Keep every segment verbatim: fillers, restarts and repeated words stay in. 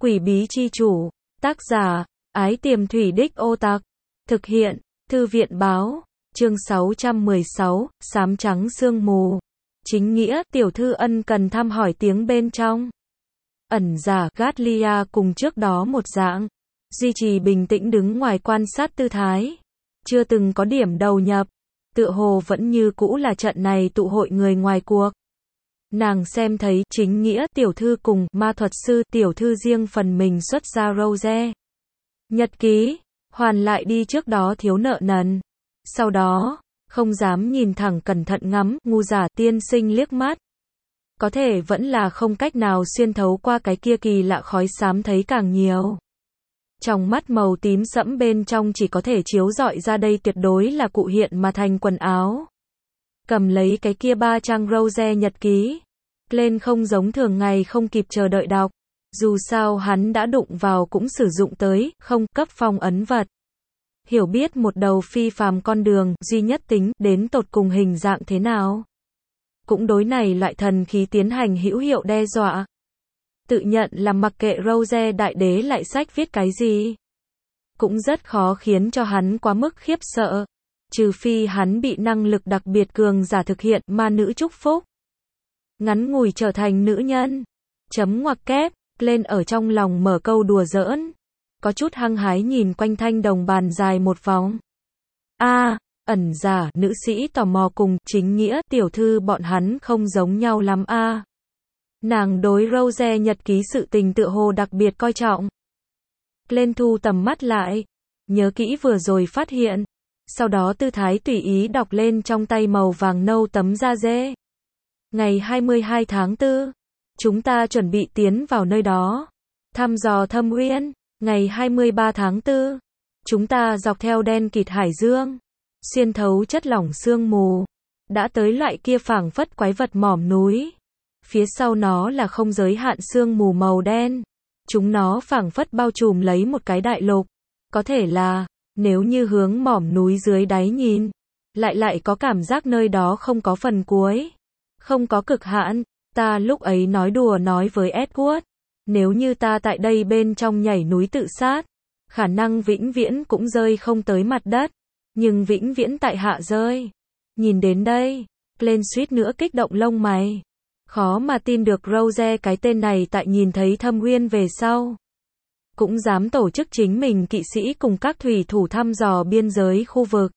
Quỷ bí chi chủ, tác giả, Ái Tiềm Thủy Đích Ô Tặc, thực hiện, Thư viện báo, chương sáu trăm mười sáu, xám trắng sương mù. Chính nghĩa, tiểu thư ân cần thăm hỏi tiếng bên trong. Ẩn giả, Gatlia cùng trước đó một dạng, duy trì bình tĩnh đứng ngoài quan sát tư thái. Chưa từng có điểm đầu nhập, tựa hồ vẫn như cũ là trận này tụ hội người ngoài cuộc. Nàng xem thấy chính nghĩa tiểu thư cùng ma thuật sư tiểu thư riêng phần mình xuất ra rose nhật ký, hoàn lại đi trước đó thiếu nợ nần. Sau đó, không dám nhìn thẳng cẩn thận ngắm ngu giả tiên sinh liếc mắt. Có thể vẫn là không cách nào xuyên thấu qua cái kia kỳ lạ khói xám thấy càng nhiều. Trong mắt màu tím sẫm bên trong chỉ có thể chiếu rọi ra đây tuyệt đối là cụ hiện mà thành quần áo. Cầm lấy cái kia ba trang rose nhật ký. Lên không giống thường ngày không kịp chờ đợi đọc. Dù sao hắn đã đụng vào cũng sử dụng tới, không, cấp phong ấn vật. Hiểu biết một đầu phi phàm con đường, duy nhất tính, đến tột cùng hình dạng thế nào. Cũng đối này loại thần khí tiến hành hữu hiệu đe dọa. Tự nhận là mặc kệ rose đại đế lại sách viết cái gì. Cũng rất khó khiến cho hắn quá mức khiếp sợ. Trừ phi hắn bị năng lực đặc biệt cường giả thực hiện ma nữ chúc phúc. Ngắn ngủi trở thành nữ nhân. Chấm ngoặc kép, lên ở trong lòng mở câu đùa giỡn. Có chút hăng hái nhìn quanh thanh đồng bàn dài một vòng. A, à, ẩn giả, nữ sĩ tò mò cùng chính nghĩa tiểu thư bọn hắn không giống nhau lắm a. À. Nàng đối rose nhật ký sự tình tựa hồ đặc biệt coi trọng. Lên thu tầm mắt lại, nhớ kỹ vừa rồi phát hiện. Sau đó tư thái tùy ý đọc lên trong tay màu vàng nâu tấm da dê. Ngày hai mươi hai tháng tư, chúng ta chuẩn bị tiến vào nơi đó. Thăm dò thâm uyên. Ngày hai mươi ba tháng tư, chúng ta dọc theo đen kịt hải dương, xuyên thấu chất lỏng sương mù, đã tới loại kia phảng phất quái vật mỏm núi. Phía sau nó là không giới hạn sương mù màu đen. Chúng nó phảng phất bao trùm lấy một cái đại lục. Có thể là, nếu như hướng mỏm núi dưới đáy nhìn, lại lại có cảm giác nơi đó không có phần cuối. Không có cực hạn. Ta lúc ấy nói đùa nói với Edward. Nếu như ta tại đây bên trong nhảy núi tự sát, khả năng vĩnh viễn cũng rơi không tới mặt đất, nhưng vĩnh viễn tại hạ rơi. Nhìn đến đây, lên suýt nữa kích động lông mày. Khó mà tin được Rose cái tên này tại nhìn thấy thâm uyên về sau. Cũng dám tổ chức chính mình kỵ sĩ cùng các thủy thủ thăm dò biên giới khu vực.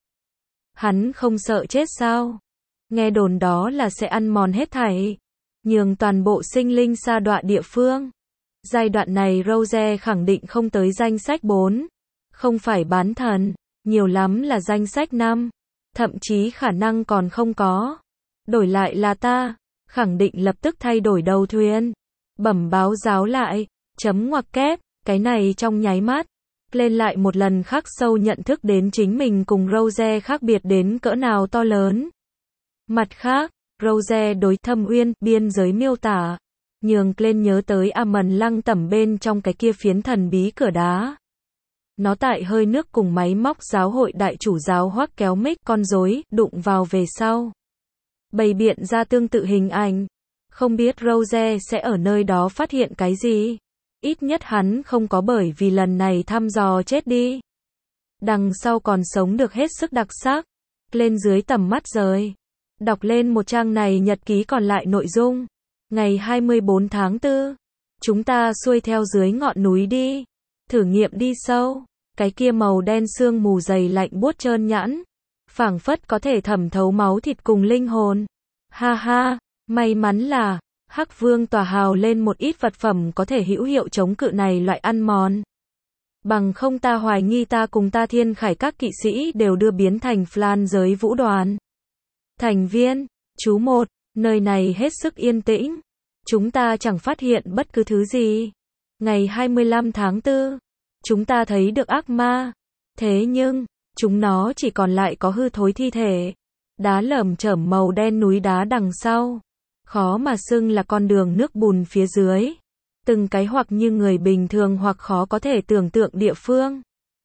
Hắn không sợ chết sao? Nghe đồn đó là sẽ ăn mòn hết thảy, nhường toàn bộ sinh linh sa đọa địa phương. Giai đoạn này Rose khẳng định không tới danh sách bốn. Không phải bán thần, nhiều lắm là danh sách năm. Thậm chí khả năng còn không có. Đổi lại là ta, khẳng định lập tức thay đổi đầu thuyền. Bẩm báo giáo lại, chấm ngoặc kép, cái này trong nháy mắt. Lên lại một lần khắc sâu nhận thức đến chính mình cùng Rose khác biệt đến cỡ nào to lớn. Mặt khác, Rose đối thâm uyên, biên giới miêu tả. Nhường lên nhớ tới Amon lăng tẩm bên trong cái kia phiến thần bí cửa đá. Nó tại hơi nước cùng máy móc giáo hội đại chủ giáo hoắc kéo mic con rối, đụng vào về sau. Bày biện ra tương tự hình ảnh. Không biết Rose sẽ ở nơi đó phát hiện cái gì. Ít nhất hắn không có bởi vì lần này thăm dò chết đi. Đằng sau còn sống được hết sức đặc sắc. Lên dưới tầm mắt rời. Đọc lên một trang này nhật ký còn lại nội dung. Ngày hai mươi bốn tháng tư, chúng ta xuôi theo dưới ngọn núi đi, thử nghiệm đi sâu, cái kia màu đen sương mù dày lạnh buốt trơn nhẵn, phảng phất có thể thẩm thấu máu thịt cùng linh hồn. Ha ha, may mắn là, Hắc Vương tòa hào lên một ít vật phẩm có thể hữu hiệu chống cự này loại ăn mòn. Bằng không ta hoài nghi ta cùng ta thiên khải các kỵ sĩ đều đưa biến thành Flan giới vũ đoàn. Thành viên, chú một. Nơi này hết sức yên tĩnh. Chúng ta chẳng phát hiện bất cứ thứ gì. Ngày hai mươi lăm tháng tư, chúng ta thấy được ác ma. Thế nhưng, chúng nó chỉ còn lại có hư thối thi thể. Đá lởm chởm màu đen núi đá đằng sau. Khó mà xưng là con đường nước bùn phía dưới. Từng cái hoặc như người bình thường hoặc khó có thể tưởng tượng địa phương.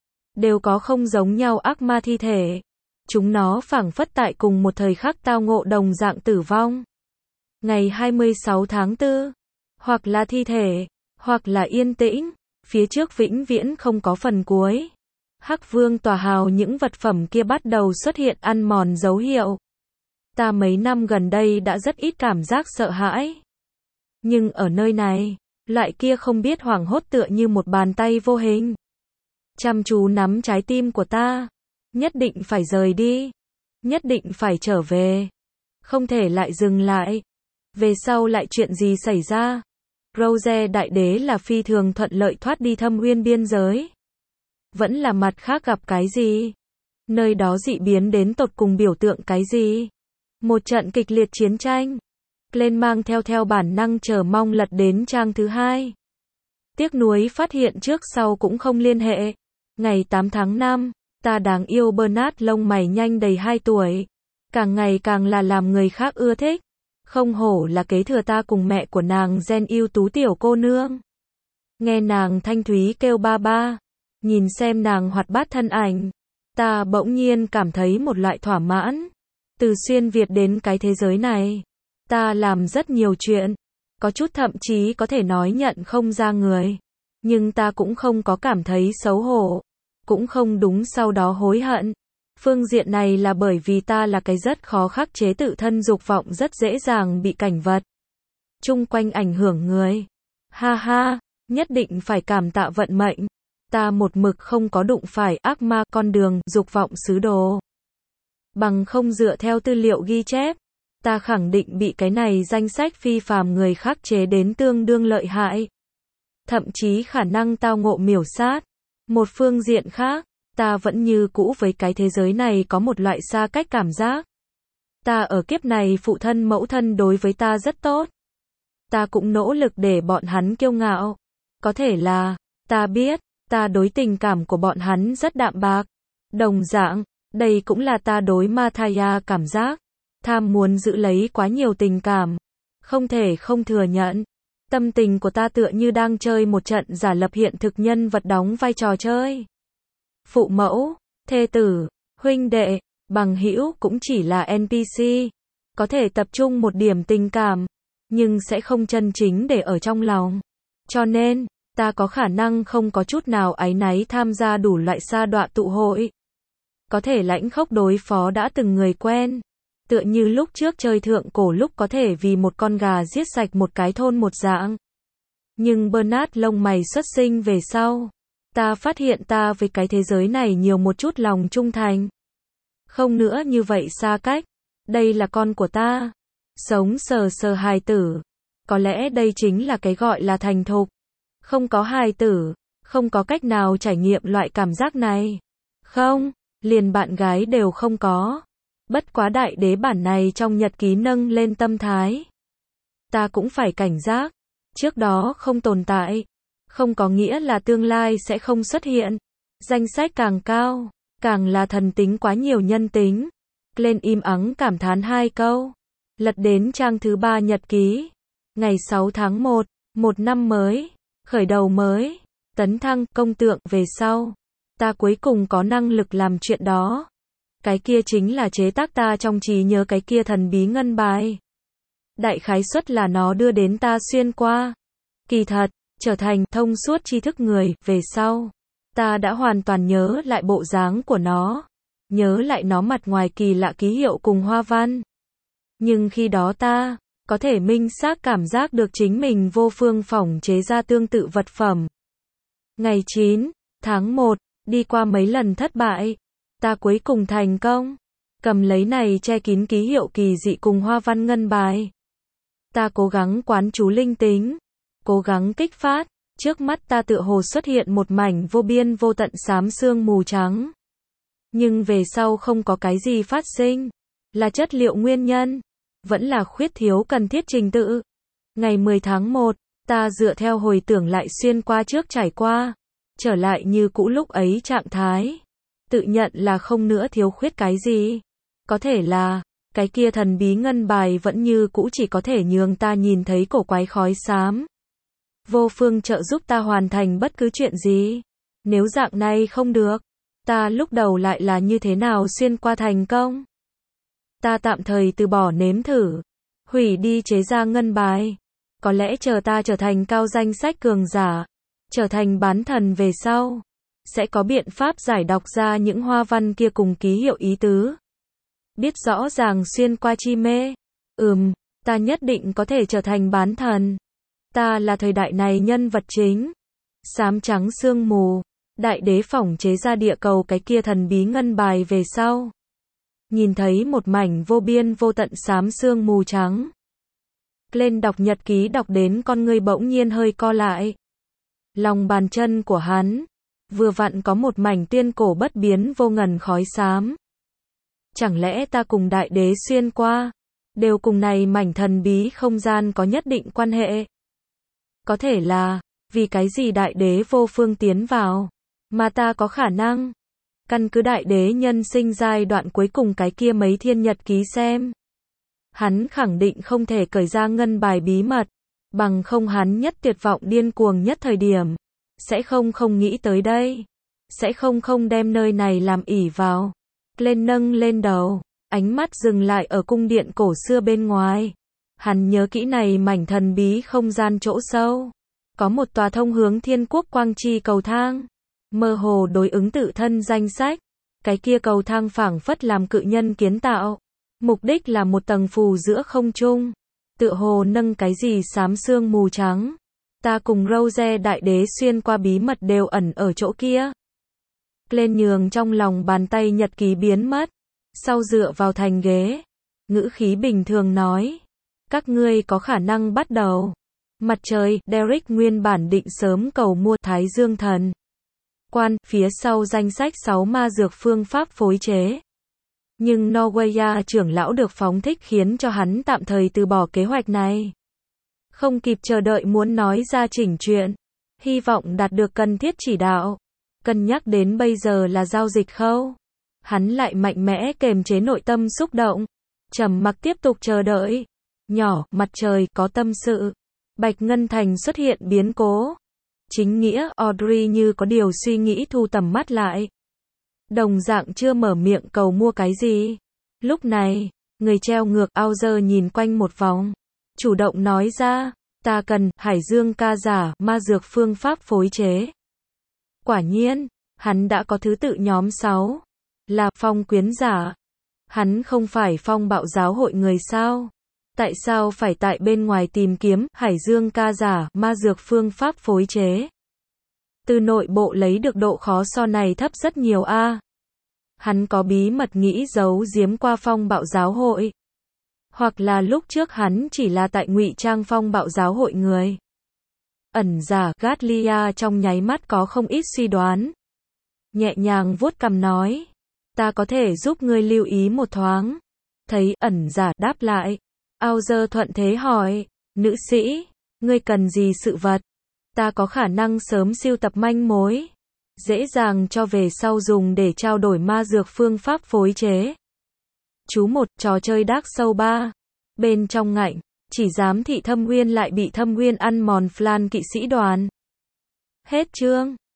Đều có không giống nhau ác ma thi thể. Chúng nó phảng phất tại cùng một thời khắc tao ngộ đồng dạng tử vong. Ngày hai mươi sáu tháng tư, hoặc là thi thể, hoặc là yên tĩnh, phía trước vĩnh viễn không có phần cuối. Hắc Vương tòa hào những vật phẩm kia bắt đầu xuất hiện ăn mòn dấu hiệu. Ta mấy năm gần đây đã rất ít cảm giác sợ hãi. Nhưng ở nơi này, loại kia không biết hoảng hốt tựa như một bàn tay vô hình. Chăm chú nắm trái tim của ta. Nhất định phải rời đi. Nhất định phải trở về. Không thể lại dừng lại. Về sau lại chuyện gì xảy ra? Rose đại đế là phi thường thuận lợi thoát đi thâm uyên biên giới. Vẫn là mặt khác gặp cái gì? Nơi đó dị biến đến tột cùng biểu tượng cái gì? Một trận kịch liệt chiến tranh. Glenn mang theo theo bản năng chờ mong lật đến trang thứ hai. Tiếc nuối phát hiện trước sau cũng không liên hệ. Ngày tám tháng năm, ta đáng yêu Bernard lông mày nhanh đầy hai tuổi. Càng ngày càng là làm người khác ưa thích. Không hổ là kế thừa ta cùng mẹ của nàng gen yêu tú tiểu cô nương. Nghe nàng thanh thúy kêu ba ba. Nhìn xem nàng hoạt bát thân ảnh. Ta bỗng nhiên cảm thấy một loại thỏa mãn. Từ xuyên Việt đến cái thế giới này. Ta làm rất nhiều chuyện. Có chút thậm chí có thể nói nhận không ra người. Nhưng ta cũng không có cảm thấy xấu hổ. Cũng không đúng sau đó hối hận. Phương diện này là bởi vì ta là cái rất khó khắc chế tự thân dục vọng rất dễ dàng bị cảnh vật chung quanh ảnh hưởng người. Ha ha, nhất định phải cảm tạ vận mệnh. Ta một mực không có đụng phải ác ma con đường dục vọng sứ đồ. Bằng không dựa theo tư liệu ghi chép, ta khẳng định bị cái này danh sách phi phàm người khắc chế đến tương đương lợi hại. Thậm chí khả năng tao ngộ miểu sát. Một phương diện khác, ta vẫn như cũ với cái thế giới này có một loại xa cách cảm giác. Ta ở kiếp này phụ thân mẫu thân đối với ta rất tốt. Ta cũng nỗ lực để bọn hắn kiêu ngạo. Có thể là, ta biết, ta đối tình cảm của bọn hắn rất đạm bạc. Đồng dạng, đây cũng là ta đối Mathaya cảm giác. Tham muốn giữ lấy quá nhiều tình cảm. Không thể không thừa nhận. Tâm tình của ta tựa như đang chơi một trận giả lập hiện thực nhân vật đóng vai trò chơi. Phụ mẫu, thê tử, huynh đệ, bằng hữu cũng chỉ là en pê xê. Có thể tập trung một điểm tình cảm, nhưng sẽ không chân chính để ở trong lòng. Cho nên, ta có khả năng không có chút nào áy náy tham gia đủ loại sa đọa tụ hội. Có thể lãnh khốc đối phó đã từng người quen. Tựa như lúc trước chơi thượng cổ lúc có thể vì một con gà giết sạch một cái thôn một dạng. Nhưng Bernard lông mày xuất sinh về sau. Ta phát hiện ta với cái thế giới này nhiều một chút lòng trung thành. Không nữa như vậy xa cách. Đây là con của ta. Sống sờ sờ hài tử. Có lẽ đây chính là cái gọi là thành thục. Không có hài tử. Không có cách nào trải nghiệm loại cảm giác này. Không, liền bạn gái đều không có. Bất quá đại đế bản này trong nhật ký nâng lên tâm thái. Ta cũng phải cảnh giác. Trước đó không tồn tại. Không có nghĩa là tương lai sẽ không xuất hiện. Danh sách càng cao, càng là thần tính quá nhiều nhân tính. Lên im ắng cảm thán hai câu. Lật đến trang thứ ba nhật ký. Ngày sáu tháng một, một năm mới, khởi đầu mới, tấn thăng công tượng về sau. Ta cuối cùng có năng lực làm chuyện đó. Cái kia chính là chế tác ta trong trí nhớ cái kia thần bí ngân bài. Đại khái suất là nó đưa đến ta xuyên qua. Kỳ thật, trở thành thông suốt tri thức người, về sau. Ta đã hoàn toàn nhớ lại bộ dáng của nó. Nhớ lại nó mặt ngoài kỳ lạ ký hiệu cùng hoa văn. Nhưng khi đó ta, có thể minh xác cảm giác được chính mình vô phương phỏng chế ra tương tự vật phẩm. Ngày chín tháng một, đi qua mấy lần thất bại. Ta cuối cùng thành công. Cầm lấy này che kín ký hiệu kỳ dị cùng hoa văn ngân bài. Ta cố gắng quán chú linh tính. Cố gắng kích phát. Trước mắt ta tựa hồ xuất hiện một mảnh vô biên vô tận xám sương mù trắng. Nhưng về sau không có cái gì phát sinh. Là chất liệu nguyên nhân. Vẫn là khuyết thiếu cần thiết trình tự. Ngày mười tháng một, ta dựa theo hồi tưởng lại xuyên qua trước trải qua. Trở lại như cũ lúc ấy trạng thái. Tự nhận là không nữa thiếu khuyết cái gì. Có thể là, cái kia thần bí ngân bài vẫn như cũ chỉ có thể nhường ta nhìn thấy cổ quái khói xám. Vô phương trợ giúp ta hoàn thành bất cứ chuyện gì. Nếu dạng này không được, ta lúc đầu lại là như thế nào xuyên qua thành công? Ta tạm thời từ bỏ nếm thử. Hủy đi chế ra ngân bài. Có lẽ chờ ta trở thành cao danh sách cường giả, trở thành bán thần về sau, sẽ có biện pháp giải đọc ra những hoa văn kia cùng ký hiệu ý tứ. Biết rõ ràng xuyên qua chi mê. Ừm, ta nhất định có thể trở thành bán thần. Ta là thời đại này nhân vật chính. Xám trắng sương mù. Đại đế phỏng chế ra địa cầu cái kia thần bí ngân bài về sau. Nhìn thấy một mảnh vô biên vô tận xám sương mù trắng. Lên đọc nhật ký đọc đến con ngươi bỗng nhiên hơi co lại. Lòng bàn chân của hắn, vừa vặn có một mảnh tuyên cổ bất biến vô ngần khói xám. Chẳng lẽ ta cùng đại đế xuyên qua, đều cùng này mảnh thần bí không gian có nhất định quan hệ? Có thể là, vì cái gì đại đế vô phương tiến vào, mà ta có khả năng? Căn cứ đại đế nhân sinh giai đoạn cuối cùng cái kia mấy thiên nhật ký xem. Hắn khẳng định không thể cởi ra ngân bài bí mật, bằng không hắn nhất tuyệt vọng điên cuồng nhất thời điểm. Sẽ không không nghĩ tới đây. Sẽ không không đem nơi này làm ỷ vào. Lên nâng lên đầu, ánh mắt dừng lại ở cung điện cổ xưa bên ngoài. Hắn nhớ kỹ này mảnh thần bí không gian chỗ sâu. Có một tòa thông hướng thiên quốc quang chi cầu thang. Mơ hồ đối ứng tự thân danh sách. Cái kia cầu thang phảng phất làm cự nhân kiến tạo. Mục đích là một tầng phù giữa không trung. Tựa hồ nâng cái gì xám sương mù trắng. Ta cùng Rose đại đế xuyên qua bí mật đều ẩn ở chỗ kia. Lên nhường trong lòng bàn tay nhật ký biến mất. Sau dựa vào thành ghế. Ngữ khí bình thường nói. Các ngươi có khả năng bắt đầu. Mặt trời, Derek nguyên bản định sớm cầu mua Thái Dương thần. Quan, phía sau danh sách sáu ma dược phương pháp phối chế. Nhưng Norwegia trưởng lão được phóng thích khiến cho hắn tạm thời từ bỏ kế hoạch này. Không kịp chờ đợi muốn nói ra chỉnh chuyện. Hy vọng đạt được cần thiết chỉ đạo. Cân nhắc đến bây giờ là giao dịch khâu. Hắn lại mạnh mẽ kềm chế nội tâm xúc động. Trầm mặc tiếp tục chờ đợi. Nhỏ, mặt trời, có tâm sự. Bạch Ngân Thành xuất hiện biến cố. Chính nghĩa, Audrey như có điều suy nghĩ thu tầm mắt lại. Đồng dạng chưa mở miệng cầu mua cái gì. Lúc này, người treo ngược Auger nhìn quanh một vòng. Chủ động nói ra, ta cần, Hải Dương ca giả, ma dược phương pháp phối chế. Quả nhiên, hắn đã có thứ tự nhóm sáu. Là, phong quyến giả. Hắn không phải phong bạo giáo hội người sao? Tại sao phải tại bên ngoài tìm kiếm, Hải Dương ca giả, ma dược phương pháp phối chế? Từ nội bộ lấy được độ khó so này thấp rất nhiều a. À. Hắn có bí mật nghĩ giấu giếm qua phong bạo giáo hội. Hoặc là lúc trước hắn chỉ là tại ngụy trang phong bạo giáo hội người. Ẩn giả, Gatlia trong nháy mắt có không ít suy đoán. Nhẹ nhàng vuốt cằm nói. Ta có thể giúp ngươi lưu ý một thoáng. Thấy ẩn giả đáp lại. Auger thuận thế hỏi. Nữ sĩ, ngươi cần gì sự vật? Ta có khả năng sớm sưu tập manh mối. Dễ dàng cho về sau dùng để trao đổi ma dược phương pháp phối chế. Chú một, trò chơi Dark Souls ba. Bên trong ngạnh, chỉ giám thị Thâm Uyên lại bị Thâm Uyên ăn mòn Flan kỵ sĩ đoàn. Hết chương.